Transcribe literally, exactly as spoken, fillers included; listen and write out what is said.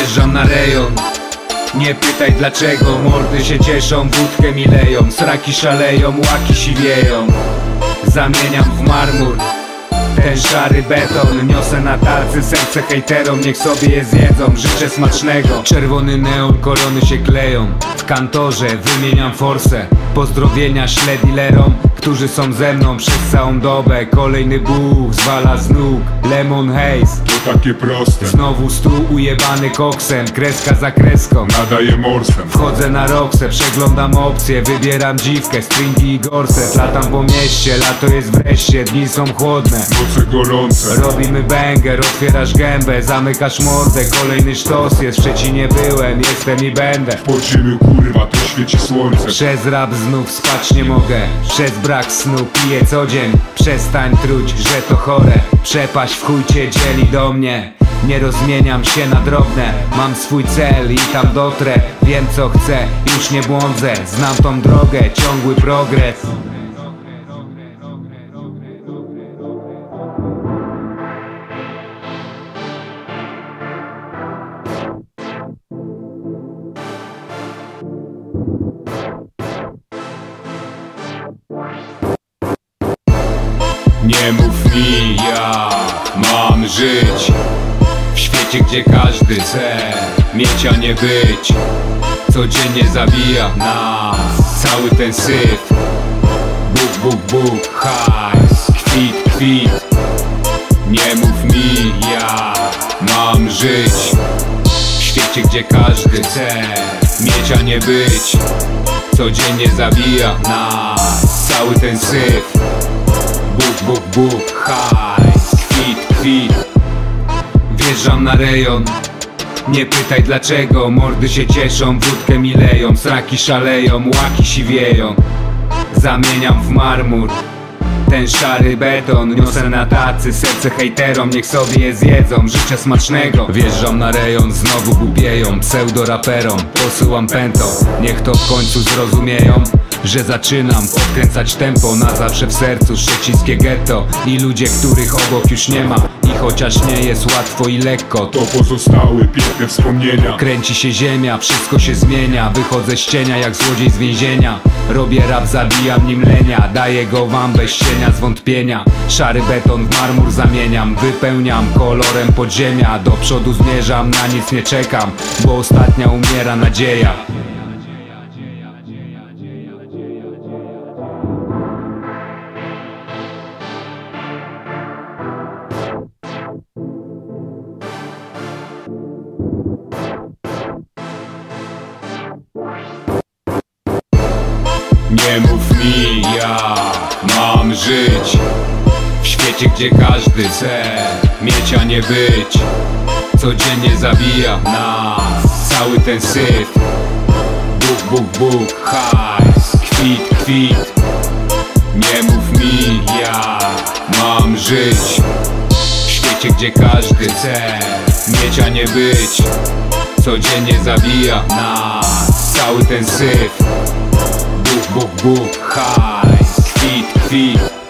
Wjeżdżam na rejon, nie pytaj dlaczego. Mordy się cieszą, wódkę mi leją. Sraki szaleją, łaki siwieją. Zamieniam w marmur ten szary beton. Niosę na tacy serce hejterom, niech sobie je zjedzą. Życzę smacznego. Czerwony neon, korony się kleją. W kantorze wymieniam forsę. Pozdrowienia ślę dealerom, którzy są ze mną przez całą dobę. Kolejny buch zwala z nóg. Lemon haze, To takie proste, znowu stół ujebany koksem. Kreska za kreską, nadaje morsem. wchodzę na roksę, przeglądam opcje. Wybieram dziwkę, stringi i gorset. Latam po mieście, lato jest wreszcie. Dni są chłodne, Noce gorące, robimy banger, otwierasz gębę, zamykasz mordę. Kolejny sztos jest, w Szczecinie byłem, jestem i będę. podziemiu kurwa, to świeci słońce. Przez rap znów spać nie mogę, przez brak snu piję co dzień. Przestań truć, że to chore, przepaść w chuj cię dzieli do mnie. Nie rozmieniam się na drobne, mam swój cel i tam dotrę. Wiem co chcę, już nie błądzę, znam tą drogę, ciągły progres. Nie mów mi jak mam żyć w świecie, gdzie każdy chce mieć, a nie być. Codziennie zabija nas cały ten syf. Buk, buk, buk, hajs, kwit, kwit. Nie mów mi jak mam żyć w świecie, gdzie każdy chce mieć, a nie być. Codziennie zabija nas cały ten syf. Buk, buk, buk, hajs, kwit, kwit. Wjeżdżam na rejon, nie pytaj dlaczego. Mordy się cieszą, wódkę mi leją. Sraki szaleją, łaki siwieją. Zamieniam w marmur ten szary beton. Niosę na tacy serce hejterom, niech sobie je zjedzą. Życzę smacznego. Wjeżdżam na rejon, znowu głupieją pseudoraperom. Posyłam pęto, niech to w końcu zrozumieją, że zaczynam odkręcać tempo. Na zawsze w sercu szczecińskie getto i ludzie, których obok już nie ma. I chociaż nie jest łatwo i lekko, To pozostały piękne wspomnienia. kręci się ziemia, wszystko się zmienia. Wychodzę z cienia jak złodziej z więzienia. Robię rap, zabijam nim lenia. Daję go wam bez cienia zwątpienia. Szary beton w marmur zamieniam. Wypełniam kolorem podziemia. Do przodu zmierzam, na nic nie czekam, bo ostatnia umiera nadzieja. Nie mów mi jak mam żyć w świecie, gdzie każdy chce mieć, a nie być. Codziennie zabija nas cały ten syf. Buk, buk, buk, hajs, kwit, kwit. Nie mów mi jak mam żyć w świecie, gdzie każdy chce mieć, a nie być. Codziennie zabija nas cały ten syf. Buk, buk, buk, hajs, kwit, kwit.